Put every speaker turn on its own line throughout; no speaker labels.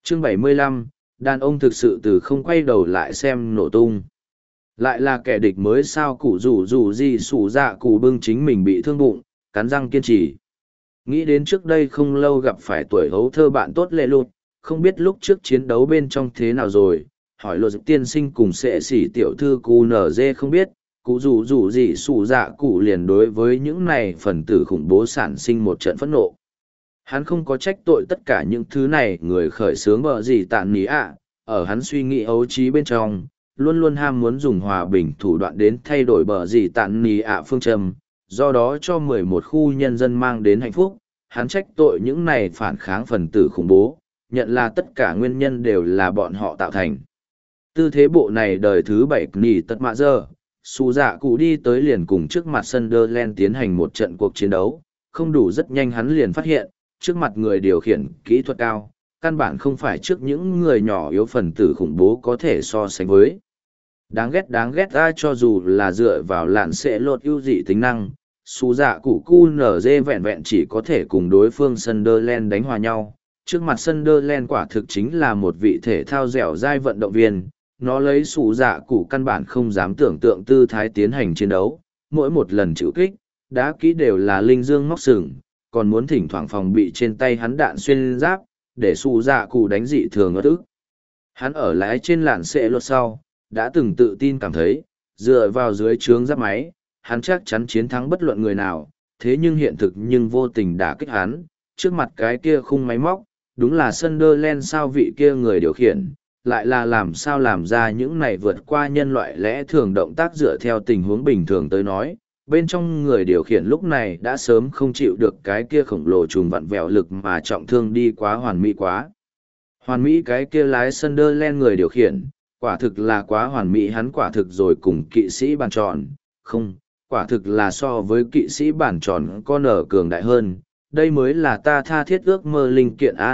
Chương 75, đàn ông thực sự từ không quay đầu lại xem nổ tung. Lại là kẻ địch mới sao cụ rủ rủ gì sủ dạ cụ bưng chính mình bị thương bụng, cắn răng kiên trì. Nghĩ đến trước đây không lâu gặp phải tuổi hấu thơ bạn tốt lệ lụt, không biết lúc trước chiến đấu bên trong thế nào rồi, hỏi lột tiên sinh cùng sệ sỉ tiểu thư cụ nở dê không biết, cụ rủ rủ gì sủ dạ cụ liền đối với những này phần tử khủng bố sản sinh một trận phẫn nộ. Hắn không có trách tội tất cả những thứ này người khởi xướng bờ gì tạn ní ạ, ở hắn suy nghĩ ấu trí bên trong, luôn luôn ham muốn dùng hòa bình thủ đoạn đến thay đổi bờ gì tạn ní ạ phương châm, do đó cho 11 khu nhân dân mang đến hạnh phúc, hắn trách tội những này phản kháng phần tử khủng bố, nhận là tất cả nguyên nhân đều là bọn họ tạo thành. Tư thế bộ này đời thứ 7 nỉ tật mạ giờ, Su dạ cụ đi tới liền cùng trước mặt Sunderland tiến hành một trận cuộc chiến đấu, không đủ rất nhanh hắn liền phát hiện, trước mặt người điều khiển kỹ thuật cao, căn bản không phải trước những người nhỏ yếu phần tử khủng bố có thể so sánh với. Đáng ghét ra cho dù là dựa vào lạn sẽ lột ưu dị tính năng, Su dạ cụ cu nở dê vẹn vẹn chỉ có thể cùng đối phương Sunderland đánh hòa nhau. Trước mặt Sunderland quả thực chính là một vị thể thao dẻo dai vận động viên, nó lấy Su dạ cụ căn bản không dám tưởng tượng tư thái tiến hành chiến đấu, mỗi một lần chịu kích, đá kỹ đều là linh dương móc sừng, còn muốn thỉnh thoảng phòng bị trên tay hắn đạn xuyên giáp, để Su dạ cụ đánh dị thường ớt ức. Hắn ở lái trên làn xe lột sau, đã từng tự tin cảm thấy, dựa vào dưới trướng giáp máy, hắn chắc chắn chiến thắng bất luận người nào, thế nhưng hiện thực nhưng vô tình đả kích hắn, trước mặt cái kia khung máy móc, đúng là Sunderland sao vị kia người điều khiển, lại là làm sao làm ra những này vượt qua nhân loại lẽ thường động tác dựa theo tình huống bình thường tới nói. Bên trong người điều khiển lúc này đã sớm không chịu được cái kia khổng lồ trùng vặn vẹo lực mà trọng thương đi quá hoàn mỹ quá. Hoàn mỹ cái kia lái Sunderland người điều khiển, quả thực là quá hoàn mỹ, hắn quả thực rồi cùng kỵ sĩ bàn tròn, không, quả thực là so với kỵ sĩ bàn tròn con ở cường đại hơn. Đây mới là ta tha thiết ước mơ linh kiện a,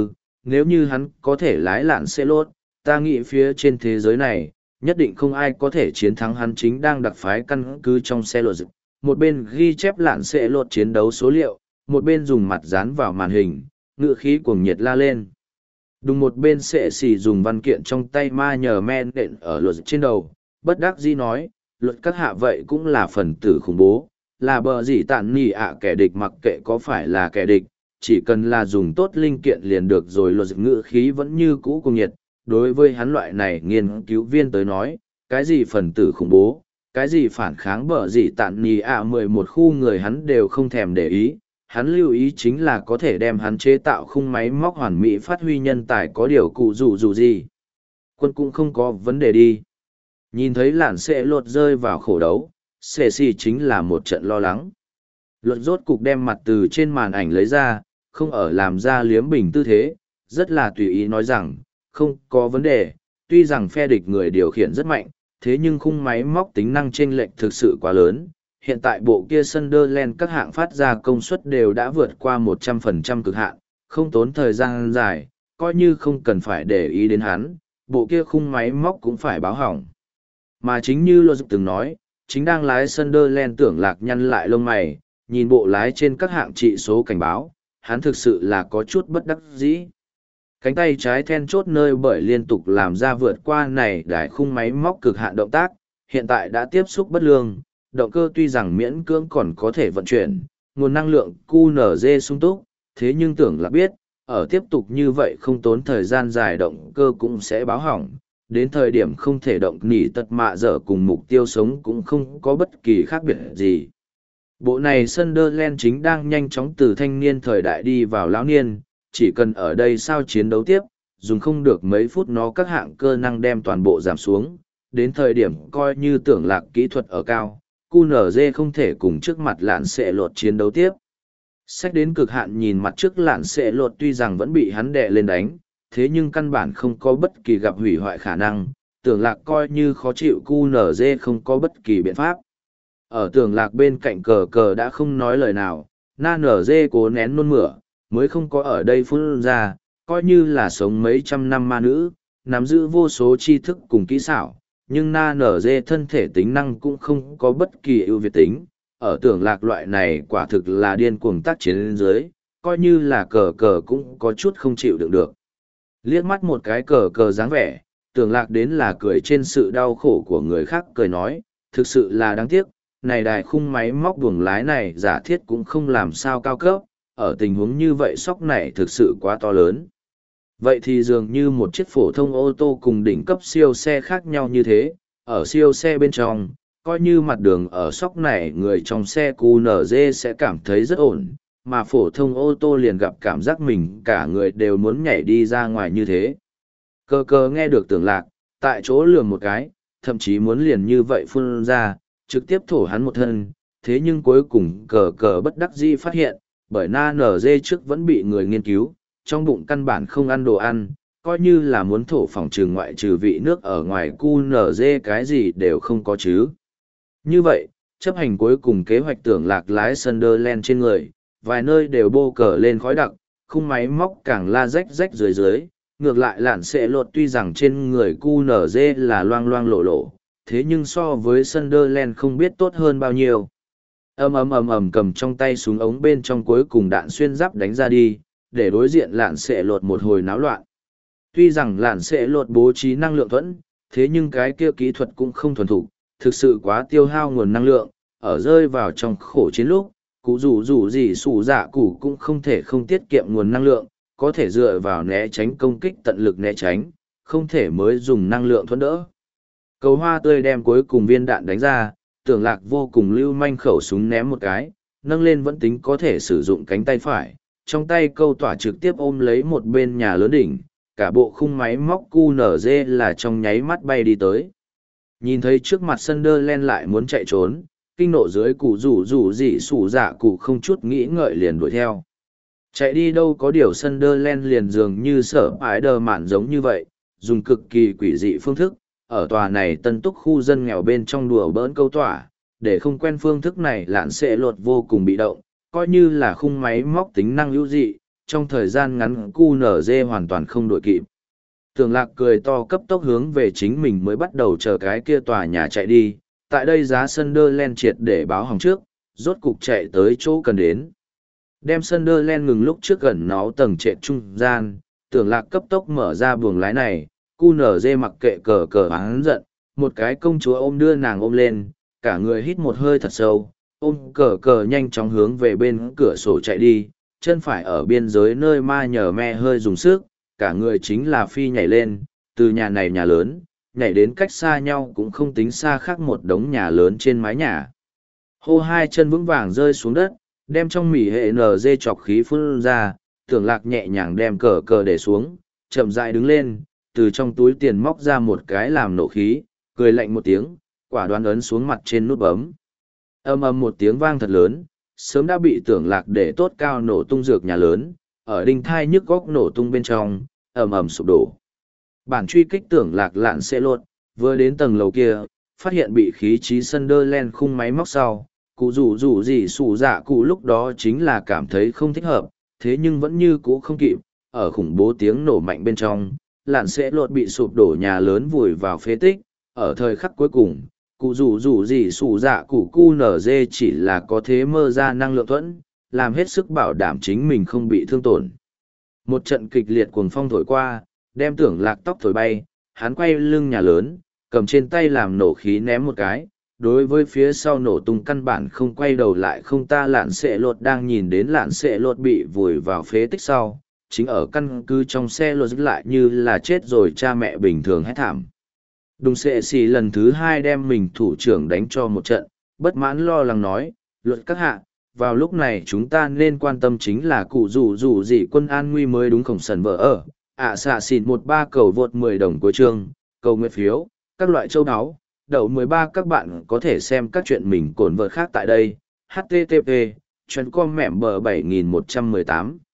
nếu như hắn có thể lái lạn xe lốt, ta nghĩ phía trên thế giới này, nhất định không ai có thể chiến thắng hắn. Chính đang đặc phái căn cứ trong xe lột, một bên ghi chép lạn xe lột chiến đấu số liệu, một bên dùng mặt dán vào màn hình, ngựa khí cuồng nhiệt la lên. Đùng một bên sệ xì dùng văn kiện trong tay ma nhờ men đện ở luật trên đầu, bất đắc dĩ nói, luật các hạ vậy cũng là phần tử khủng bố, là bờ gì tàn nỉ ạ kẻ địch, mặc kệ có phải là kẻ địch, chỉ cần là dùng tốt linh kiện liền được rồi. Luật ngữ khí vẫn như cũ cuồng nhiệt, đối với hắn loại này nghiên cứu viên tới nói, cái gì phần tử khủng bố, cái gì phản kháng bờ gì tàn nỉ ạ 11 khu người hắn đều không thèm để ý. Hắn lưu ý chính là có thể đem hắn chế tạo khung máy móc hoàn mỹ phát huy nhân tài, có điều cụ dù gì. Quân cũng không có vấn đề đi. Nhìn thấy làn xe lột rơi vào khổ đấu, xệ xì chính là một trận lo lắng. Luật rốt cục đem mặt từ trên màn ảnh lấy ra, không ở làm ra liếm bình tư thế, rất là tùy ý nói rằng, không có vấn đề, tuy rằng phe địch người điều khiển rất mạnh, thế nhưng khung máy móc tính năng chênh lệch thực sự quá lớn. Hiện tại bộ kia Sunderland các hạng phát ra công suất đều đã vượt qua 100% cực hạn, không tốn thời gian dài, coi như không cần phải để ý đến hắn, bộ kia khung máy móc cũng phải báo hỏng. Mà chính như Logic từng nói, chính đang lái Sunderland tưởng lạc nhăn lại lông mày, nhìn bộ lái trên các hạng trị số cảnh báo, hắn thực sự là có chút bất đắc dĩ. Cánh tay trái then chốt nơi bởi liên tục làm ra vượt qua này đài khung máy móc cực hạn động tác, hiện tại đã tiếp xúc bất lương. Động cơ tuy rằng miễn cưỡng còn có thể vận chuyển, nguồn năng lượng QNZ sung túc, thế nhưng tưởng là biết, ở tiếp tục như vậy không tốn thời gian dài động cơ cũng sẽ báo hỏng, đến thời điểm không thể động nỉ tật mạ dở cùng mục tiêu sống cũng không có bất kỳ khác biệt gì. Bộ này Sunderland chính đang nhanh chóng từ thanh niên thời đại đi vào lão niên, chỉ cần ở đây sao chiến đấu tiếp, dùng không được mấy phút nó các hạng cơ năng đem toàn bộ giảm xuống, đến thời điểm coi như tưởng lạc kỹ thuật ở cao. QNZ không thể cùng trước mặt lạn xệ lột chiến đấu tiếp. Sách đến cực hạn nhìn mặt trước lạn xệ lột tuy rằng vẫn bị hắn đè lên đánh, thế nhưng căn bản không có bất kỳ gặp hủy hoại khả năng, tưởng lạc coi như khó chịu QNZ không có bất kỳ biện pháp. Ở tưởng lạc bên cạnh cờ cờ đã không nói lời nào, NZ cố nén nôn mửa, mới không có ở đây phun ra, coi như là sống mấy trăm năm ma nữ, nắm giữ vô số tri thức cùng kỹ xảo. Nhưng NZ thân thể tính năng cũng không có bất kỳ ưu việt tính, ở tưởng lạc loại này quả thực là điên cuồng tác chiến lên dưới, coi như là cờ cờ cũng có chút không chịu đựng được. Liếc mắt một cái cờ cờ dáng vẻ, tưởng lạc đến là cười trên sự đau khổ của người khác, cười nói, thực sự là đáng tiếc, này đài khung máy móc buồng lái này giả thiết cũng không làm sao cao cấp, ở tình huống như vậy sóc này thực sự quá to lớn. Vậy thì dường như một chiếc phổ thông ô tô cùng đỉnh cấp siêu xe khác nhau như thế, ở siêu xe bên trong, coi như mặt đường ở sóc này người trong xe QNZ sẽ cảm thấy rất ổn, mà phổ thông ô tô liền gặp cảm giác mình cả người đều muốn nhảy đi ra ngoài như thế. Cờ cờ nghe được tưởng lạc, tại chỗ lườm một cái, thậm chí muốn liền như vậy phun ra, trực tiếp thổ hắn một thân, thế nhưng cuối cùng cờ cờ bất đắc dĩ phát hiện, bởi na nở dê trước vẫn bị người nghiên cứu, trong bụng căn bản không ăn đồ ăn, coi như là muốn thổ phỏng trừ ngoại trừ vị nước ở ngoài QNZ cái gì đều không có chứ. Như vậy, chấp hành cuối cùng kế hoạch tưởng lạc lái Sunderland trên người, vài nơi đều bô cờ lên khói đặc, khung máy móc càng la rách rách dưới dưới, ngược lại lạn sẽ lột tuy rằng trên người QNZ là loang loang lộ lộ, thế nhưng so với Sunderland không biết tốt hơn bao nhiêu. Ầm cầm trong tay súng ống bên trong cuối cùng đạn xuyên giáp đánh ra đi, để đối diện lạn sẽ lột một hồi náo loạn. Tuy rằng lạn sẽ lột bố trí năng lượng thuẫn, thế nhưng cái kia kỹ thuật cũng không thuần thục, thực sự quá tiêu hao nguồn năng lượng, ở rơi vào trong khổ chiến lúc, cụ rủ gì sủ dạ cụ cũng không thể không tiết kiệm nguồn năng lượng, có thể dựa vào né tránh công kích tận lực né tránh, không thể mới dùng năng lượng thuẫn đỡ. Cầu hoa tươi đem cuối cùng viên đạn đánh ra, tưởng lạc vô cùng lưu manh khẩu súng ném một cái, nâng lên vẫn tính có thể sử dụng cánh tay phải, trong tay câu tỏa trực tiếp ôm lấy một bên nhà lớn đỉnh, cả bộ khung máy móc QNZ là trong nháy mắt bay đi tới. Nhìn thấy trước mặt Sunderland lại muốn chạy trốn, kinh nộ dưới cụ rủ gì sủ dạ cụ không chút nghĩ ngợi liền đuổi theo. Chạy đi đâu có điều Sunderland liền dường như sở ái đờ mạn giống như vậy, dùng cực kỳ quỷ dị phương thức, ở tòa này tân túc khu dân nghèo bên trong đùa bỡn câu tỏa, để không quen phương thức này lạn sẽ lột vô cùng bị động, coi như là khung máy móc tính năng hữu dị, trong thời gian ngắn QNZ hoàn toàn không đội kịp. Tưởng lạc cười to cấp tốc hướng về chính mình mới bắt đầu chờ cái kia tòa nhà chạy đi, tại đây giá Sunderland triệt để báo hỏng trước, rốt cục chạy tới chỗ cần đến. Đem Sunderland ngừng lúc trước gần nó tầng trệt trung gian, tưởng lạc cấp tốc mở ra buồng lái này, QNZ mặc kệ cờ cờ hắn giận, một cái công chúa ôm đưa nàng ôm lên, cả người hít một hơi thật sâu, ôm cờ cờ nhanh chóng hướng về bên cửa sổ chạy đi, chân phải ở biên giới nơi ma nhờ me hơi dùng sức, cả người chính là phi nhảy lên, từ nhà này nhà lớn, nhảy đến cách xa nhau cũng không tính xa khác một đống nhà lớn trên mái nhà. Hô hai chân vững vàng rơi xuống đất, đem trong mỉ hệ NG chọc khí phun ra, tưởng lạc nhẹ nhàng đem cờ cờ để xuống, chậm rãi đứng lên, từ trong túi tiền móc ra một cái làm nổ khí, cười lạnh một tiếng, quả đoán ấn xuống mặt trên nút bấm. Ầm một tiếng vang thật lớn, sớm đã bị tưởng lạc để tốt cao nổ tung dược nhà lớn, ở đinh thai nhức góc nổ tung bên trong, ầm sụp đổ. Bản truy kích tưởng lạc lạn sẽ lột, vừa đến tầng lầu kia, phát hiện bị khí trí Sunderland khung máy móc sau, cụ rủ gì sủ dạ cụ lúc đó chính là cảm thấy không thích hợp, thế nhưng vẫn như cũ không kịp, ở khủng bố tiếng nổ mạnh bên trong, lạn sẽ lột bị sụp đổ nhà lớn vùi vào phế tích, ở thời khắc cuối cùng. Cụ rủ gì sủ dạ cụ QNZ chỉ là có thế mơ ra năng lượng thuẫn, làm hết sức bảo đảm chính mình không bị thương tổn. Một trận kịch liệt cuồng phong thổi qua, đem tưởng lạc tóc thổi bay, hắn quay lưng nhà lớn, cầm trên tay làm nổ khí ném một cái. Đối với phía sau nổ tung căn bản không quay đầu lại không ta lạn xệ lột đang nhìn đến lạn xệ lột bị vùi vào phế tích sau, chính ở căn cứ trong xe lột lại như là chết rồi cha mẹ bình thường hét thảm. Đùng sệ xì lần thứ hai đem mình thủ trưởng đánh cho một trận, bất mãn lo lắng nói, luật các hạ, vào lúc này chúng ta nên quan tâm chính là cụ rủ gì quân an nguy mới đúng khổng sần vợ ở. Xạ xịn 13 cầu vượt 10 đồng cuối chương, cầu nguyện phiếu, các loại châu áo, đậu 13 các bạn có thể xem các chuyện mình cồn vợt khác tại đây, http, chuyên com mẹm bờ 7118.